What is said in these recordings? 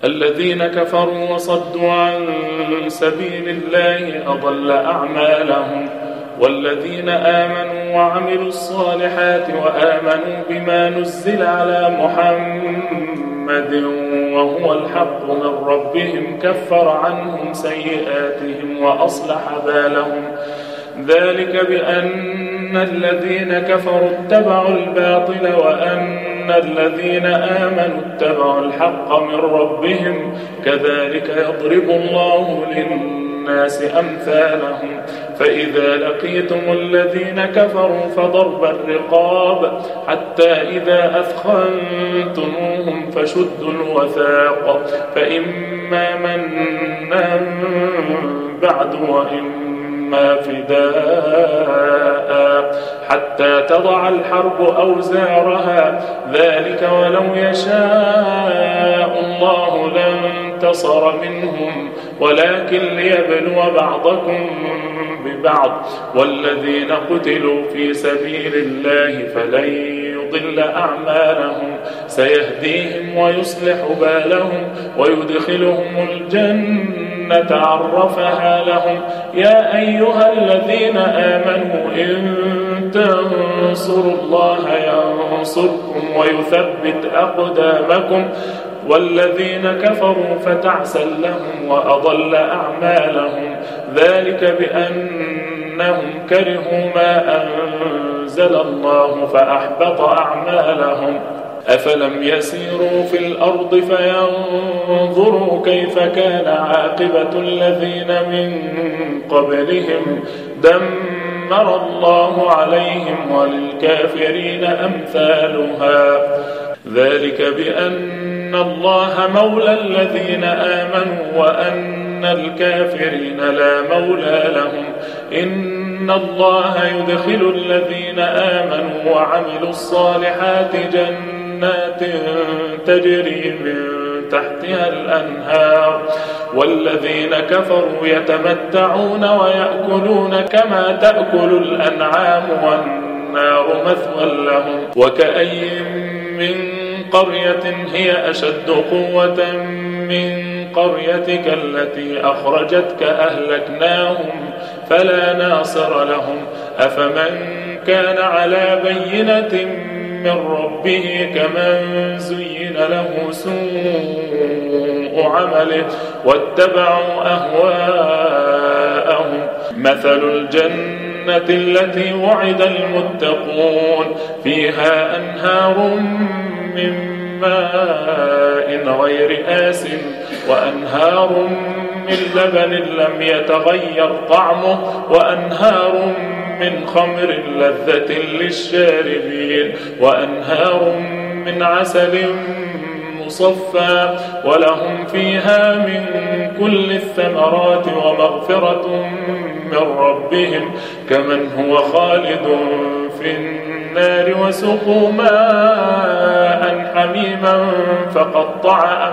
الذين كفروا وصدوا عن سبيل الله أضل أعمالهم. والذين آمنوا وعملوا الصالحات وآمنوا بما نزل على محمد وهو الحق من ربهم كفر عنهم سيئاتهم وأصلح بالهم. ذلك بأن الذين كفروا اتبعوا الباطل وأن الذين آمنوا اتبعوا الحق من ربهم كذلك يضرب الله للناس أمثالهم. فإذا لقيتم الذين كفروا فضرب الرقاب حتى إذا أثخنتموهم فشدوا الوثاق فإما منا بعد وإما فداء حتى تضع الحرب أوزارها. ذلك ولو يشاء الله لانتصر منهم ولكن ليبلو بعضكم ببعض. والذين قتلوا في سبيل الله فلن يضل أعمالهم سيهديهم ويصلح بالهم ويدخلهم الجنة عرفها لهم. يا أيها الذين آمنوا إن تنصروا الله ينصركم ويثبت أقدامكم. والذين كفروا فتعسا لهم وأضل أعمالهم. ذلك بأنهم كرهوا ما أنزل الله فأحبط أعمالهم. أفلم يسيروا في الأرض فينظروا كيف كان عاقبة الذين من قبلهم دمر الله عليهم وللكافرين أمثالها. ذلك بأن الله مولى الذين آمنوا وأن الكافرين لا مولى لهم. إن الله يدخل الذين آمنوا وعملوا الصالحات جنات تجري من تحتها الأنهار. والذين كفروا يتمتعون ويأكلون كما تأكل الأنعام والنار مثوى لهم. وكأي من قرية هي أشد قوة من قريتك التي أخرجتك أهلكناهم فلا ناصر لهم. أفمن كان على بينة من ربه كمن زين له سوء عمله واتبعوا أهواءهم. مثل الجنة التي وعد المتقون فيها أنهار من ماء غير آسٍ وأنهار من لبن لم يتغير طعمه وأنهار من خمر لذة للشاربين وأنهار من عسل مصفى ولهم فيها من كل الثمرات ومغفرة من ربهم كمن هو خالد في النار وسقوا ماء حميما فقطع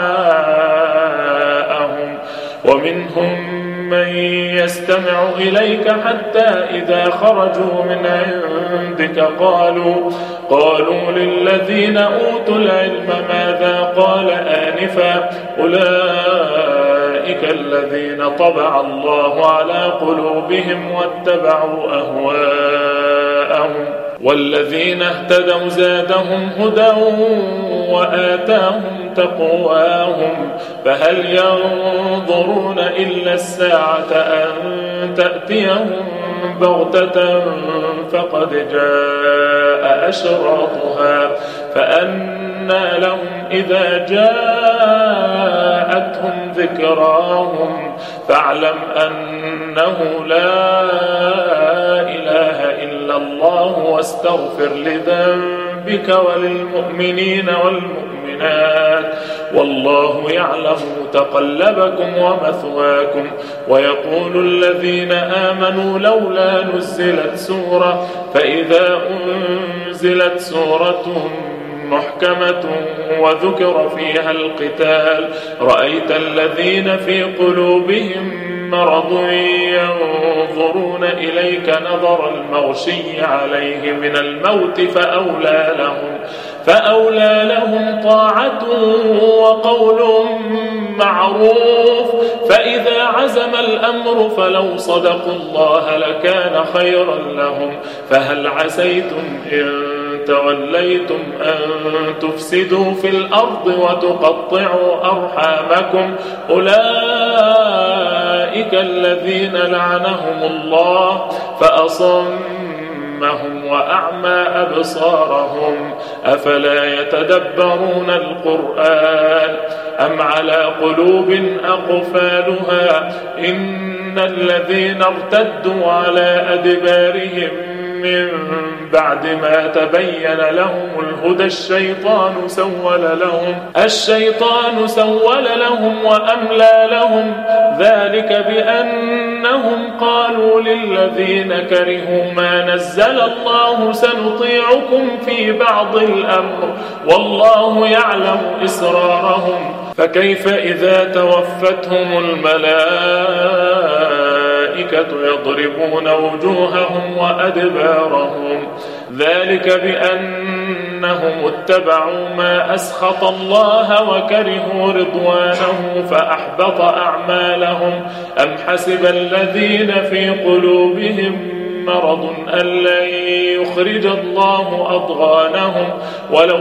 أمعاءهم. ومنهم من يستمع إليك حتى إذا خرجوا من عندك قالوا للذين أوتوا العلم ماذا قال آنفا أولئك الذين طبع الله على قلوبهم واتبعوا أهواءهم. والذين اهتدوا زادهم هدى وآتاهم تقواهم فهل ينظرون إلا الساعة أن تأتيهم بغتة فقد جاء أشراطها فأنى لهم إذا جاءتهم ذكراهم فاعلم أنه لا إله إلا الله واستغفر لذنبك وللمؤمنين والمؤمنات والله يعلم تقلبكم ومثواكم. ويقول الذين آمنوا لولا نزلت سورة فإذا أنزلت سورة محكمة وذكر فيها القتال رأيت الذين في قلوبهم مرض ينظرون إليك نظر المغشي عليه من الموت فأولى لهم طاعة وقول معروف. فإذا عزم الأمر فلو صدقوا الله لكان خيرا لهم. فهل عسيتم إن توليتم أن تفسدوا في الأرض وتقطعوا أرحامكم؟ أولئك الذين لعنهم الله فأصمهم وأعمى أبصارهم. أفلا يتدبرون القرآن أم على قلوب أقفالها؟ إن الذين ارتدوا على أدبارهم من بعد ما تبين لهم الهدى الشيطان سول لهم وأملى لهم. ذلك بأنهم قالوا للذين كرهوا ما نزل الله سنطيعكم في بعض الأمر والله يعلم إسرارهم. فكيف إذا توفتهم الملائكة يضربون وجوههم وأدبارهم؟ ذلك بأنهم اتبعوا ما أسخط الله وكرهوا رضوانه فأحبط أعمالهم. أم حسب الذين في قلوبهم مرض أن لن يخرج الله أضغانهم؟ ولو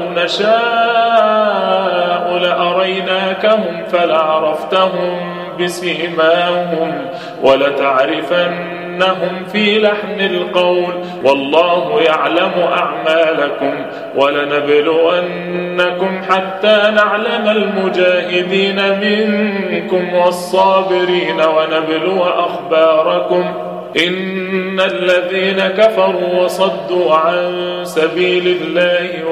نشاء لأريناكهم فلعرفتهم بسيماهم ولتعرفنهم في لحن القول والله يعلم أعمالكم. ولنبلونكم حتى نعلم المجاهدين منكم والصابرين ونبلو أخباركم. إن الذين كفروا وصدوا عن سبيل الله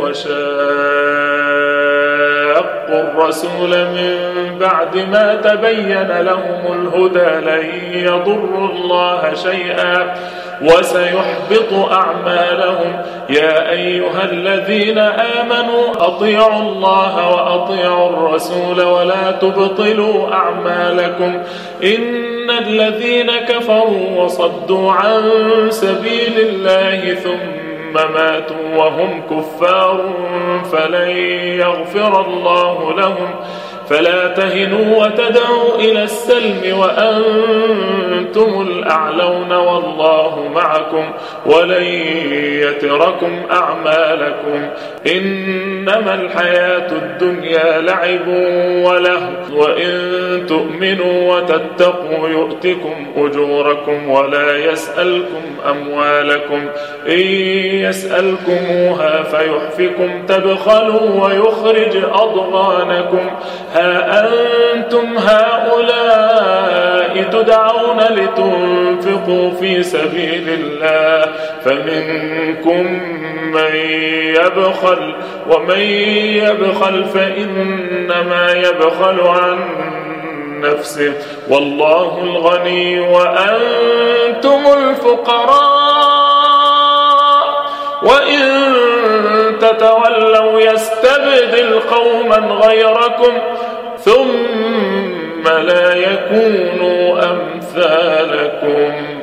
وشاقوا الرسول من بعد ما تبين لهم الهدى لن يضروا الله شيئا وسيحبط أعمالهم. يا أيها الذين آمنوا أطيعوا الله وأطيعوا الرسول ولا تبطلوا أعمالكم. إن الذين كفروا وصدوا عن سبيل الله ثم ماتوا وهم كفار فلن يغفر الله لهم. فلا تهنوا وتدعوا إلى السلم وأنتم الأعلون والله معكم ولن يتركم أعمالكم. إنما الحياة الدنيا لعب ولهو وإن تؤمنوا وتتقوا يؤتكم أجوركم ولا يسألكم أموالكم. إن يسألكموها فيحفكم تبخلوا ويخرج أضغانكم. ها أنتم هؤلاء تدعون لتنفقوا في سبيل الله فمنكم من يبخل ومن يبخل فإنما يبخل عن نفسه والله الغني وأنتم الفقراء. وإن تتولوا يستبدل قوما غيركم ثم لا يكونوا أمثالكم.